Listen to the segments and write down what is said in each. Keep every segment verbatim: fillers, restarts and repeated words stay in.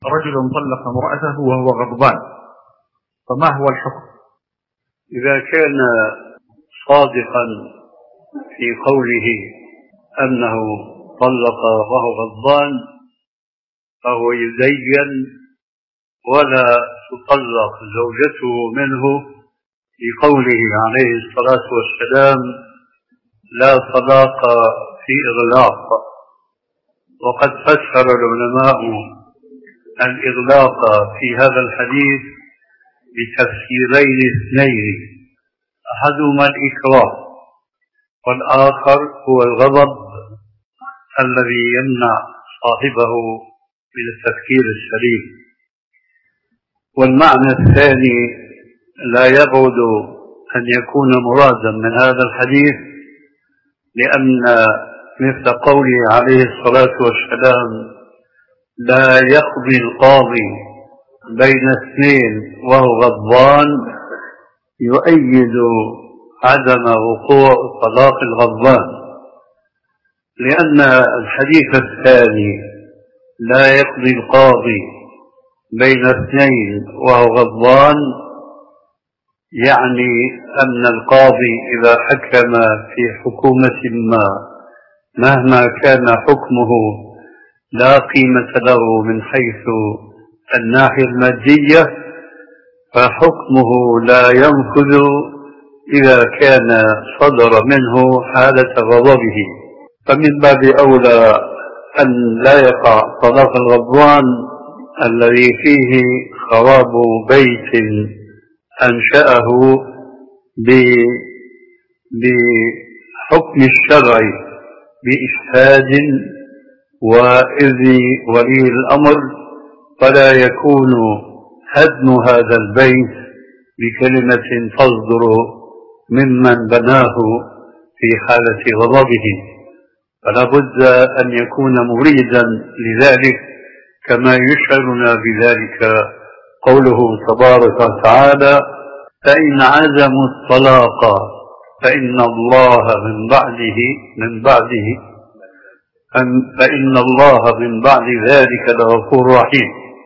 رجل طلق امرأته وهو غضبان، فما هو الحكم؟ إذا كان صادقا في قوله أنه طلق وهو غضبان فهو يزين، ولا تطلق زوجته منه في قوله عليه الصلاة والسلام لا طلاق في إغلاق. وقد فسر العلماء الإغلاق في هذا الحديث بتفسيرين اثنين، أحدهما الإكراه والآخر هو الغضب الذي يمنع صاحبه من التفكير السليم. والمعنى الثاني لا يبعد أن يكون مرادا من هذا الحديث، لأن مثل قوله عليه الصلاة والسلام لا يقضي القاضي بين اثنين وهو غضبان يؤيد عدم وقوع طلاق الغضبان، لأن الحديث الثاني لا يقضي القاضي بين اثنين وهو غضبان يعني أن القاضي إذا حكم في حكومة ما مهما كان حكمه لا قيمة له من حيث الناحية المادية، فحكمه لا ينفذ إذا كان صدر منه حالة غضبه. فمن باب أولى أن لا يقع طلاق الغضبان الذي فيه خراب بيت أنشأه بحكم الشرع بإشهاد وإذن ولي الأمر، فلا يكون هدم هذا البيت بكلمة تصدر ممن بناه في حالة غضبه، فلا بد أن يكون مريدا لذلك، كما يشعرنا بذلك قوله تبارك وتعالى فإن عزموا الطلاق فإن الله من بعده من بعده فإن الله من بعد ذلك لغفور رحيم.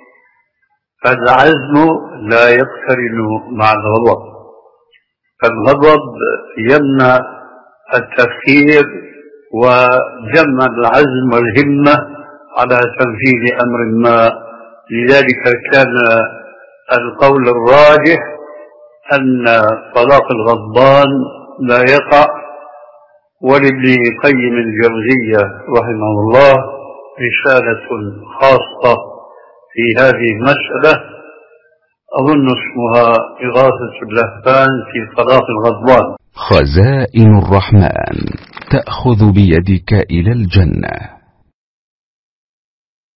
فالعزم لا يقترن مع الغضب، فالغضب يمنع التفكير وجمع العزم والهمة على تنفيذ أمر ما. لذلك كان القول الراجح أن طلاق الغضبان لا يقع. ولابن قيم الجوزية رحمه الله رسالة خاصة في هذه المسألة أظن اسمها إغاثة اللهفان في طلاق الغضبان. خزائن الرحمن تأخذ بيدك إلى الجنة.